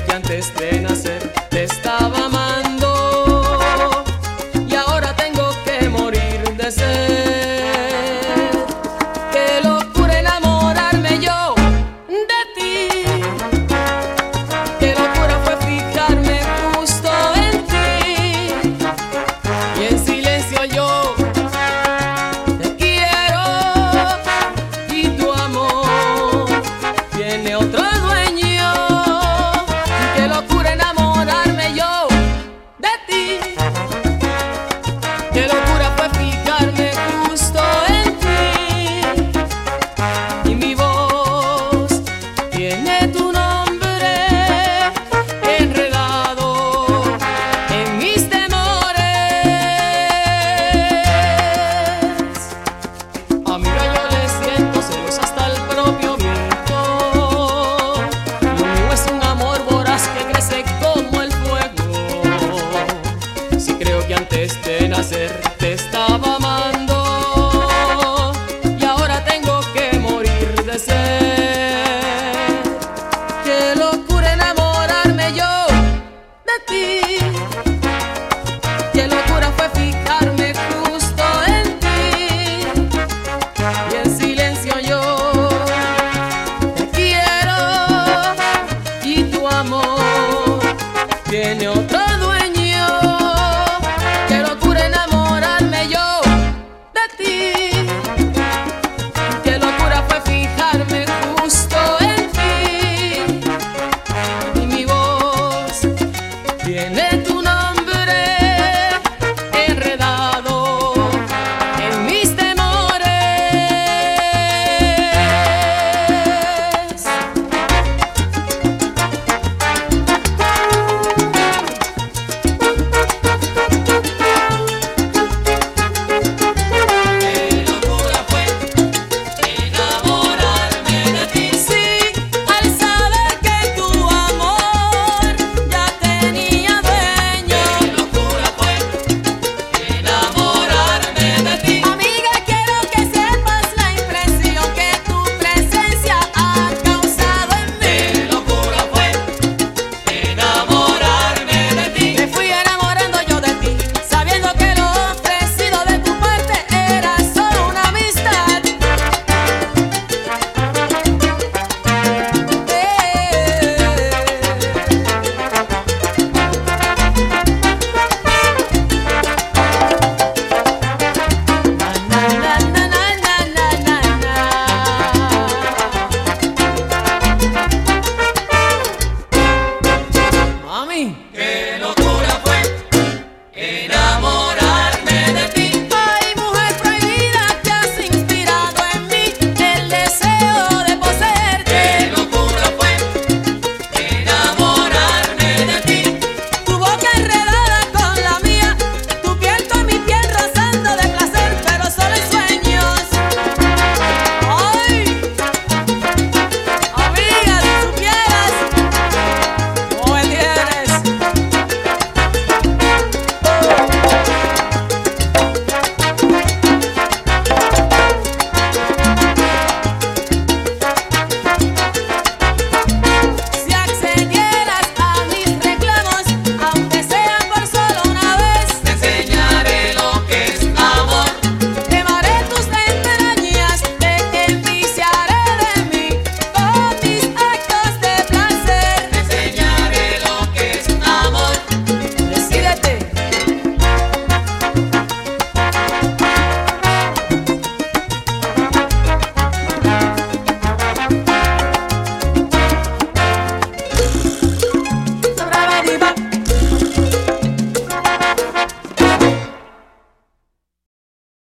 creo que antes de nacer te estaba amando y ahora tengo que morir de sed. Qué locura enamorarme yo de ti, qué locura fue fijarme justo en ti y en silencio yo te quiero y tu amor tiene otro dueño. Qué locura enamorarme yo de ti, qué locura fue fijarme justo en ti y mi voz tiene tu nombre enredado en mis temores. Amiga, yo le siento celos hasta el propio viento. Lo mío es un amor voraz que crece como el fuego. Si creo que antes de nacer te estaba amando y ahora tengo que morir de sed. Qué locura enamorarme yo de ti, qué locura fue fijarme justo en ti y en silencio yo te quiero y tu amor tiene otro